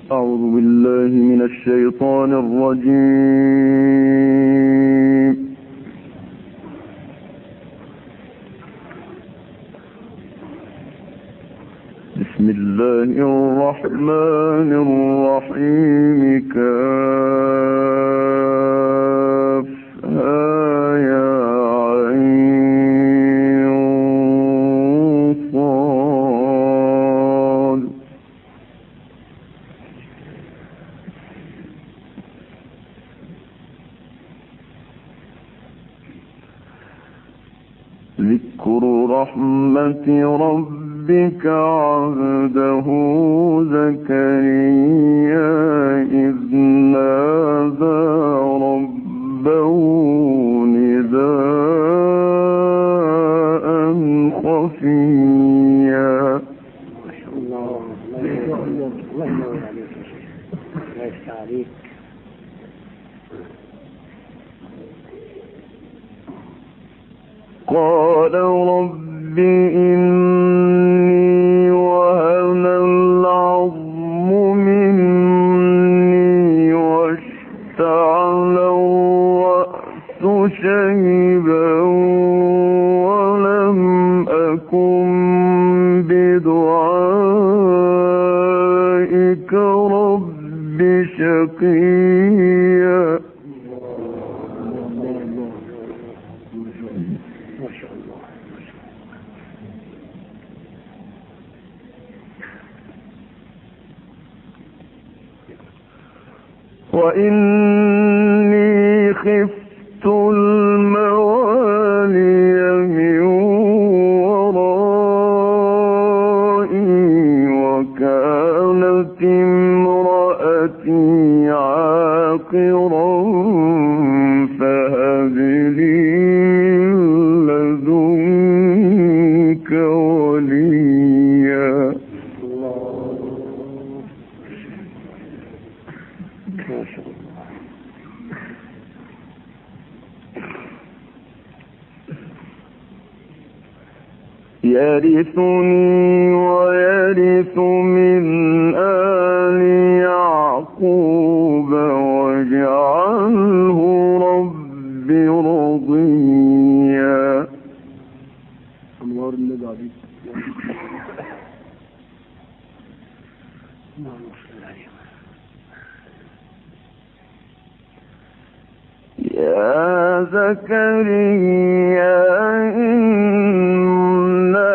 أعوذ بالله من الشيطان الرجيم. بسم الله الرحمن الرحيم. كافها يا عين صاد. ذكر رحمة ربك عبده زكريا إذ نادى ربه نداء خفيا. ما شاء الله. الله ينور عليك. الله يفتح عليك. قال رب إني وهن العظم مني واشتعل الرأس شيبا ولم أكن بدعائك رب شقيا. وإني خفت الموالي من ورائي وكانت امرأتي عاقرا فهب لي من لدنك وليا. يرثني ويرث من آل يعقوب واجعله رب رضيا. أنوار النبي عليك. يا زكريا إنا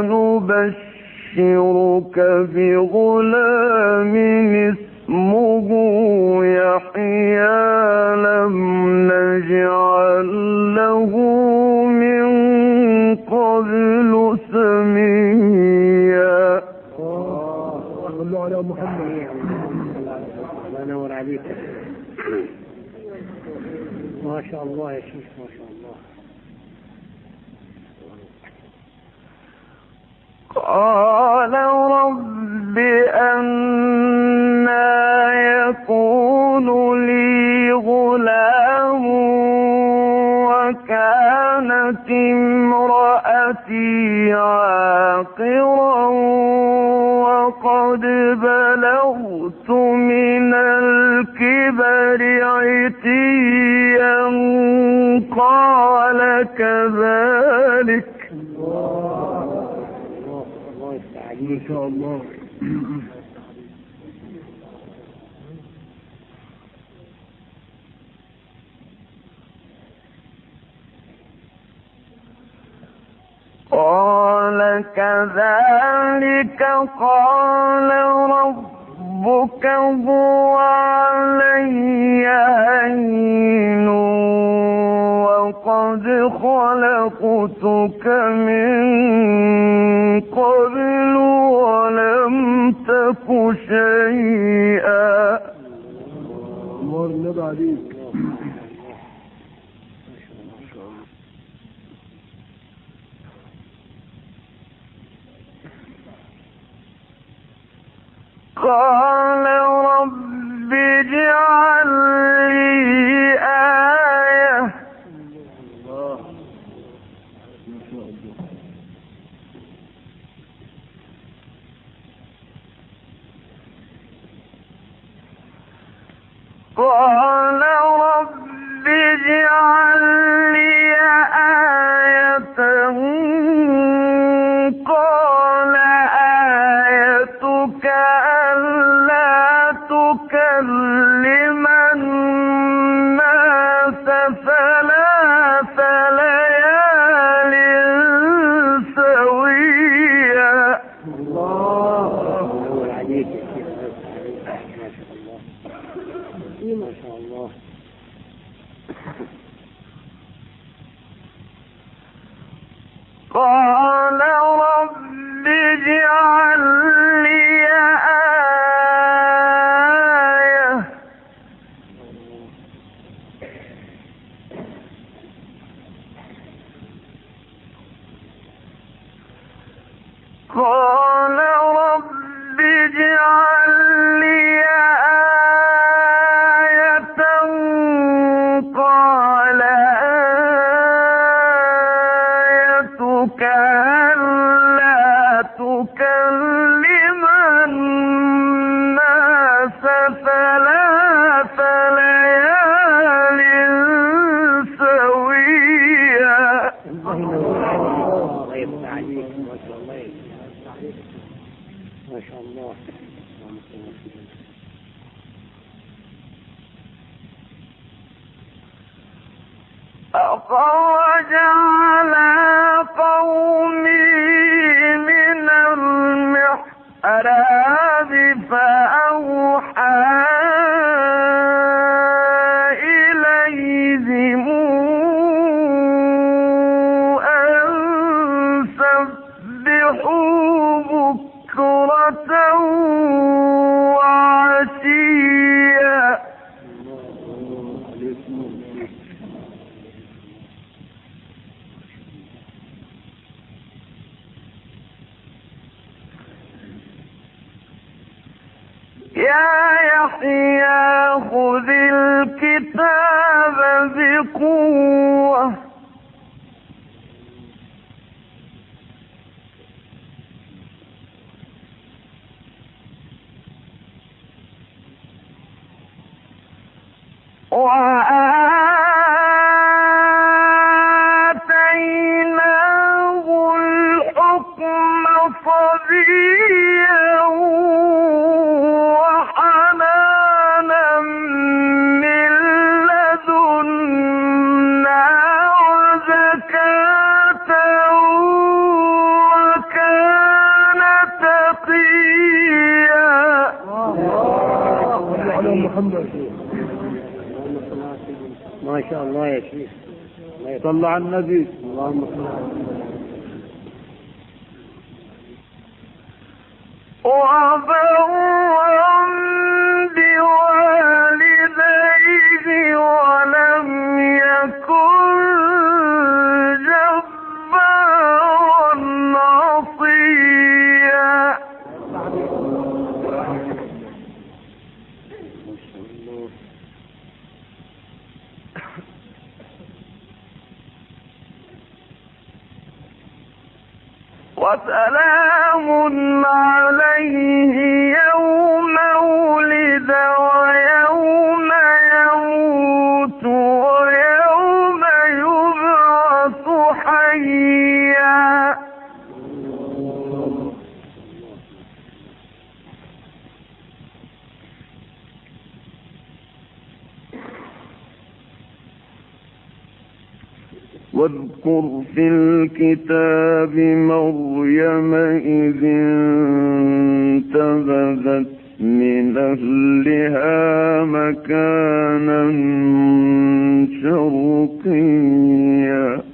نبشرك بغلام اسمه يحيى لم نجعل له من قبل سميا. صلوا على محمد. الله ينور عليك. ما شاء الله يا شيخ، ما شاء الله. قال رب أنى يكون لي غلام وكانت امرأتي عاقرا وقد بلغت من الكبر عتيا قال كذلك. الله يفتح عليك. ما شاء الله. قال كذلك قال ربك هو علي هين وقد خلقتك من قبل ولم تك شيئا. نور النبي عليك. قال رب اجعل لي آية قال رب اجعل لي آية قال آيتك ألا تكلم الناس ثلاث ليال سويا. الله عليك يا شيخ. ما شاء الله. قال رب اجعل لي آية قال رب اجعل لي آية قال آيتك ألا تكلم الناس ثلاث ليال سويا. الله يفتح عليك. ما شاء الله. ما شاء الله. أخرج على قومه من المحراب فأوحى إليهم أن سبحوا بكرة وعشيا. يا يحيى خذ الكتاب بقوة وآتيناه الحكم صبيا وحنانا من لدنا وزكاة وكان تقيا. ما شاء الله يا شيخ. صلى على النبي. اللهم صل على محمد. وبرا بوالديه ولم يكن جبارا عصيا. وسلام عليه يوم ولد ويوم يموت ويوم يبعث حيا. واذكر في الكتاب مريم إذ انتبذت من أهلها مكانا شرقيا.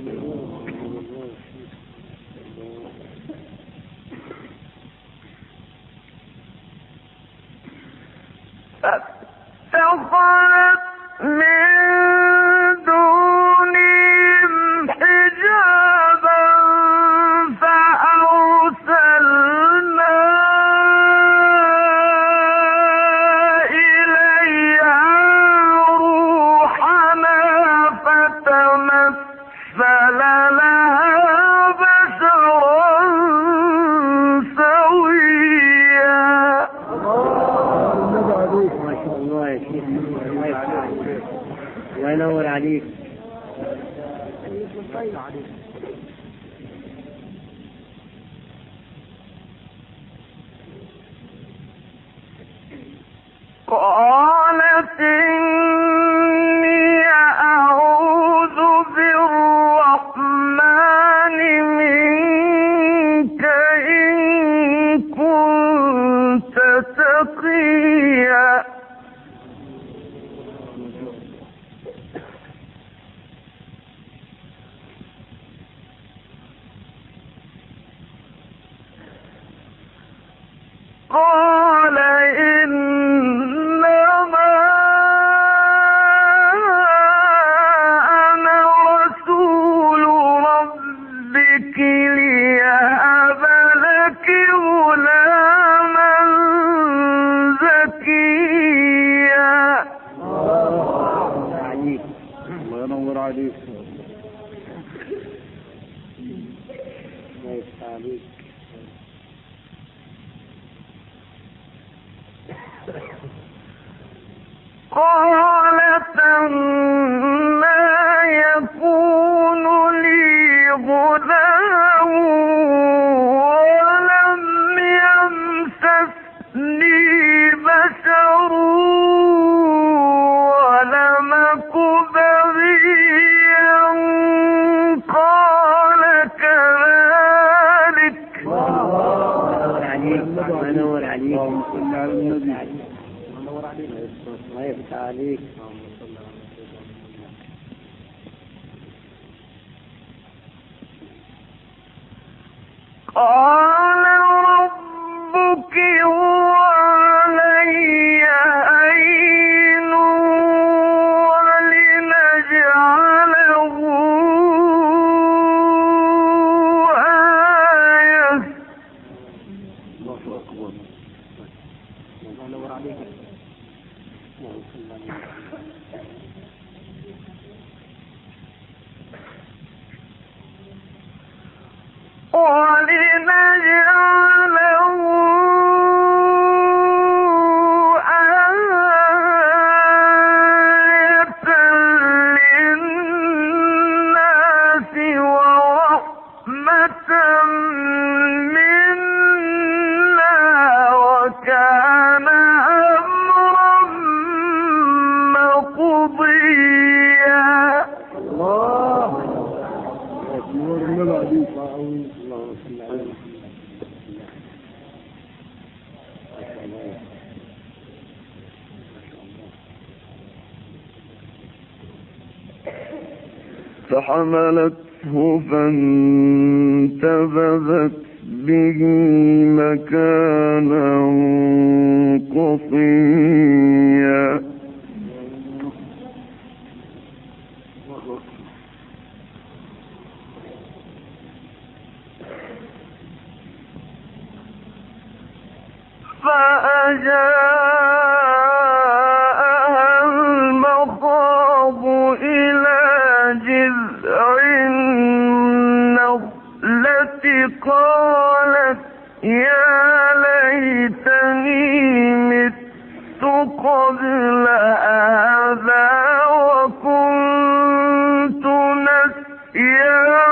فاتخذت من دونهم حجابا فأرسلنا إليها روحنا فتمثل لها بشرا سويا. الله يا شيخ، الله يفتح عليك، الله ينور عليك. قالت إني أعوذ بالرحمن منك إن كنت تقيا. قال إنما أنا رسول ربك ليهب لك غلاما زكيا. الله عليك، الله ينور عليك. الله يفتح عليك. قالت أنى يكون لي غلام ولم يمسسني بشر ولم أك بغيا. قال كذلك. الله ينور عليك، اللهم صل على النبي. الله يفتح عليك. قال ربك هو علي هين ولنجعله آية. الله أكبر. الله ينور عليك. ولنجعله آية للناس ورحمة منا وكان أمرا مقضيا. الله نور النبي عليك. اللهم صل على فحملته فانتبذت به مكانا قصيا. فأجاءها المخاض إلى جذع النخلة قالت يا ليتني مت قبل هذا وكنت نسيا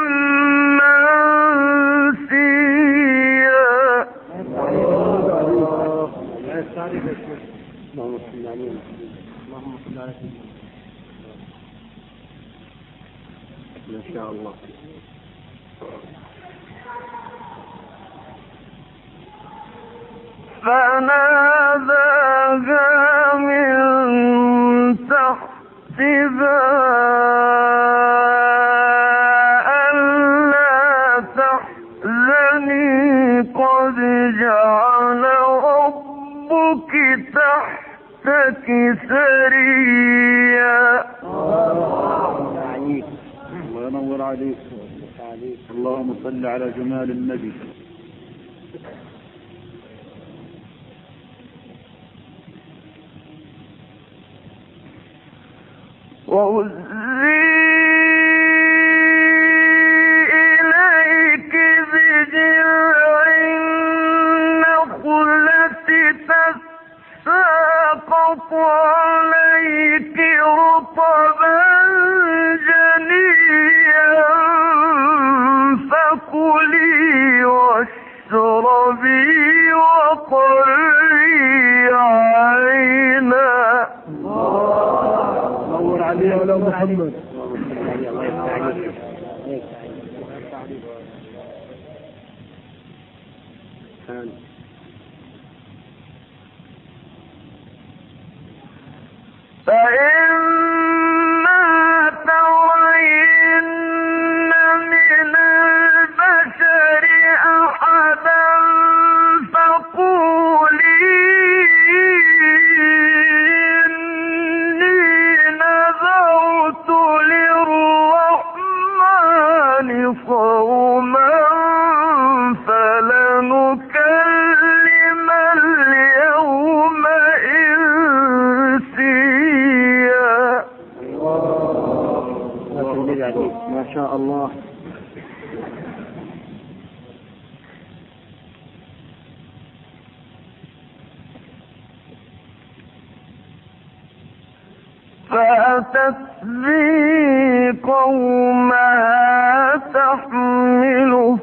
منسيا. اللهم صل عليه. اللهم صل على سيدنا ما شاء الله. فناداها من تحتها ألا تحزني قد جعل ربك تحتك سريا. الله عليك. الله ينور عليك. اللهم صل على جمال النبي. وهزي إليك بجذع النخلة تساقط عليك رطبا جنيا فكلي واشربي وقري عينا. نور عليه ولا محمد. فإما ترين من البشر أحدا فقولي إني نذرت للرحمن صوما فلنكلم اليوم إنسيا. ما شاء الله. فأتت به قومها تحمله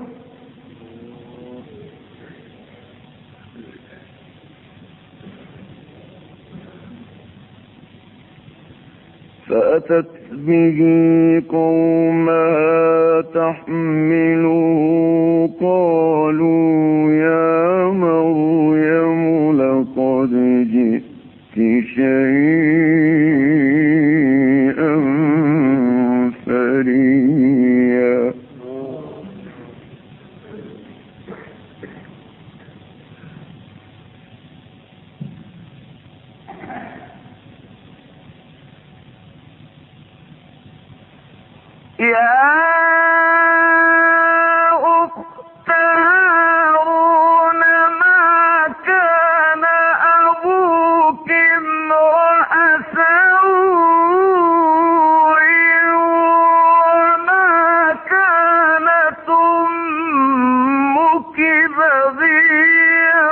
قالوا يا مريم لقد جئت شيئا فريا. يا أخت هارون ما كان أبوك امرأ سوء وما كانت أمك بغيا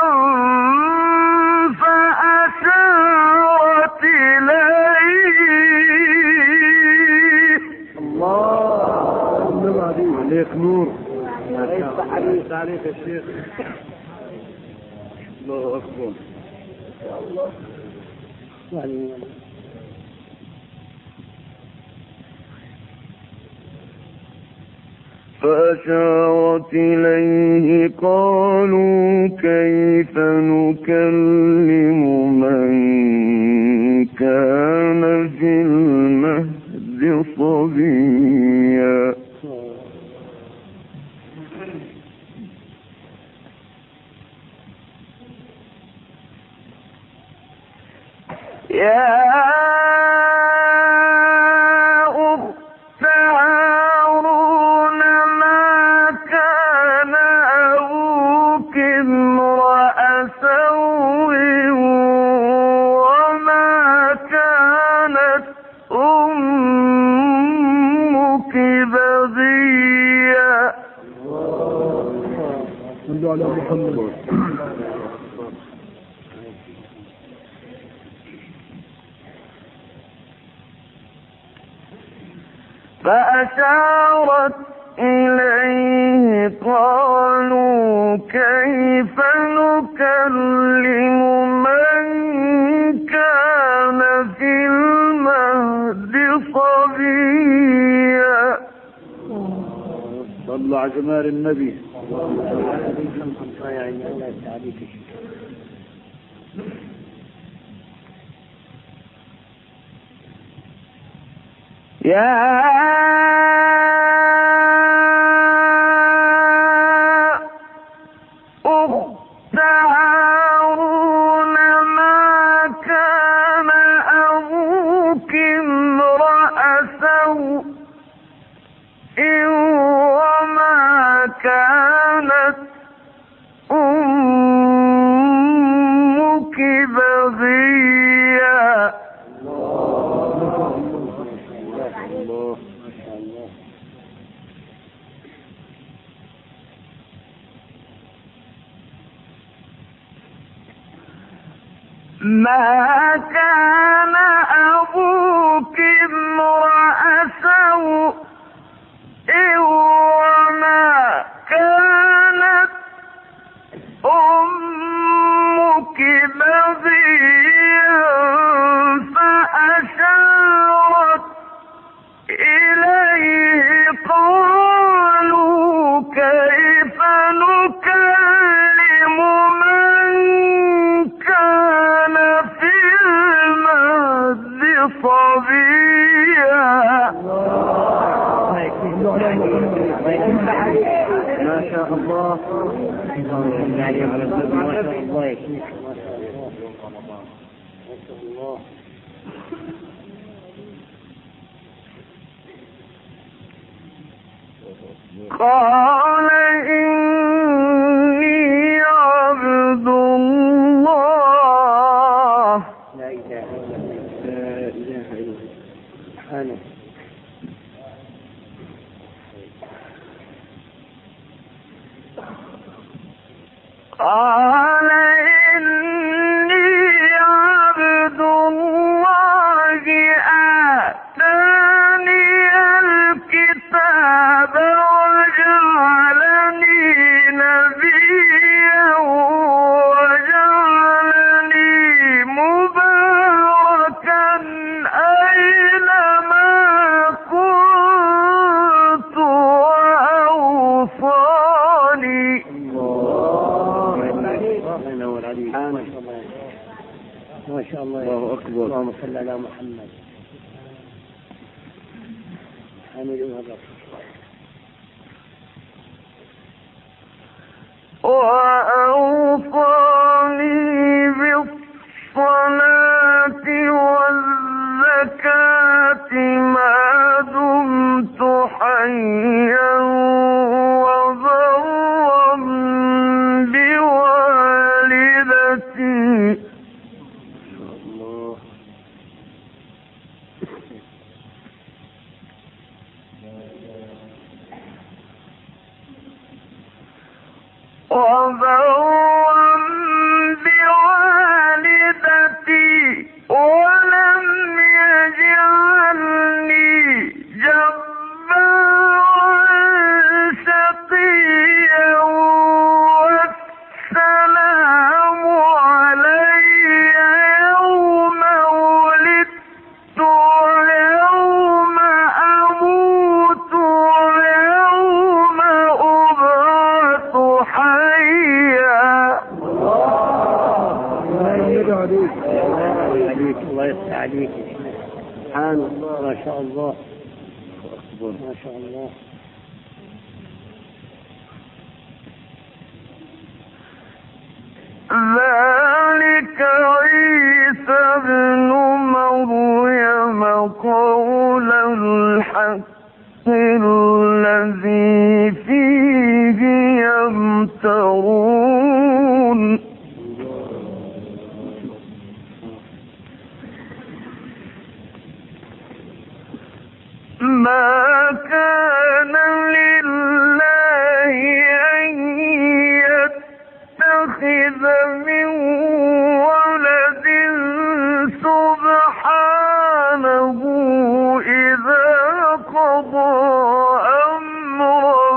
فأشارت إليه. الله عليك نور. ما شاء الله عليك يا شيخ. الله أكبر. فأشارت إليه قالوا كيف نكلم من كان في المهد صبيا. يا أخت هارون ما كان أبوك امرأ سوء وما كانت أمك بغيا. صلوا على محمد. فأشارت إليه قالوا كيف نكلم من كان في المهد صبيا. صلوا على جمال النبي. يا أخت هارون ما كان أبوك امرأ سوء وما كانت أمك بغيا. الله ما كان أبوك امرأ سوء وما كانت أمك بغيا فأشارت إليه قالوا كيف نكلم من كان في المهد صبيا. ما شاء الله. ما شاء الله يكفيك. ما شاء الله. قال إني عبد الله. لا إله إلا الله. لا إله إلا الله. سبحانه. قال إني عبد الله آتاني الكتاب وجعلني نبيا وجعلني مباركا أينما كنت وأوصاني. ما شاء الله. الله أكبر. اللهم صل على محمد. حمد الرب. وأوصاني بالصلاة والزكاة ما دمت حيا وبرا بوالدتي. وبرا بوالدتي ولم يجعلني جبارا شقيا والسلام علي يوم ولدت ويوم أموت ويوم أبعث حيا. الله يفتح عليك. سبحان الله. ما شاء الله. ما شاء الله. ذلك عيسى ابن مريم قول الحق الذي فيه يمترون. ما كان لله أن يتخذ من ولد سبحانه إذا قضى أمرا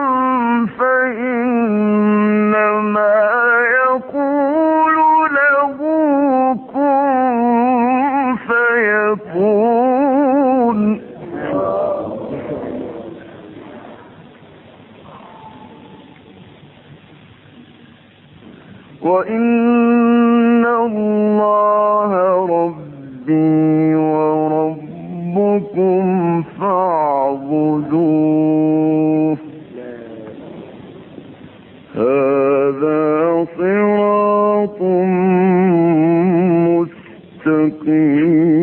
فإنما يقول له كن فيكون. وإن الله ربي وربكم فاعبدوه هذا صراط مستقيم.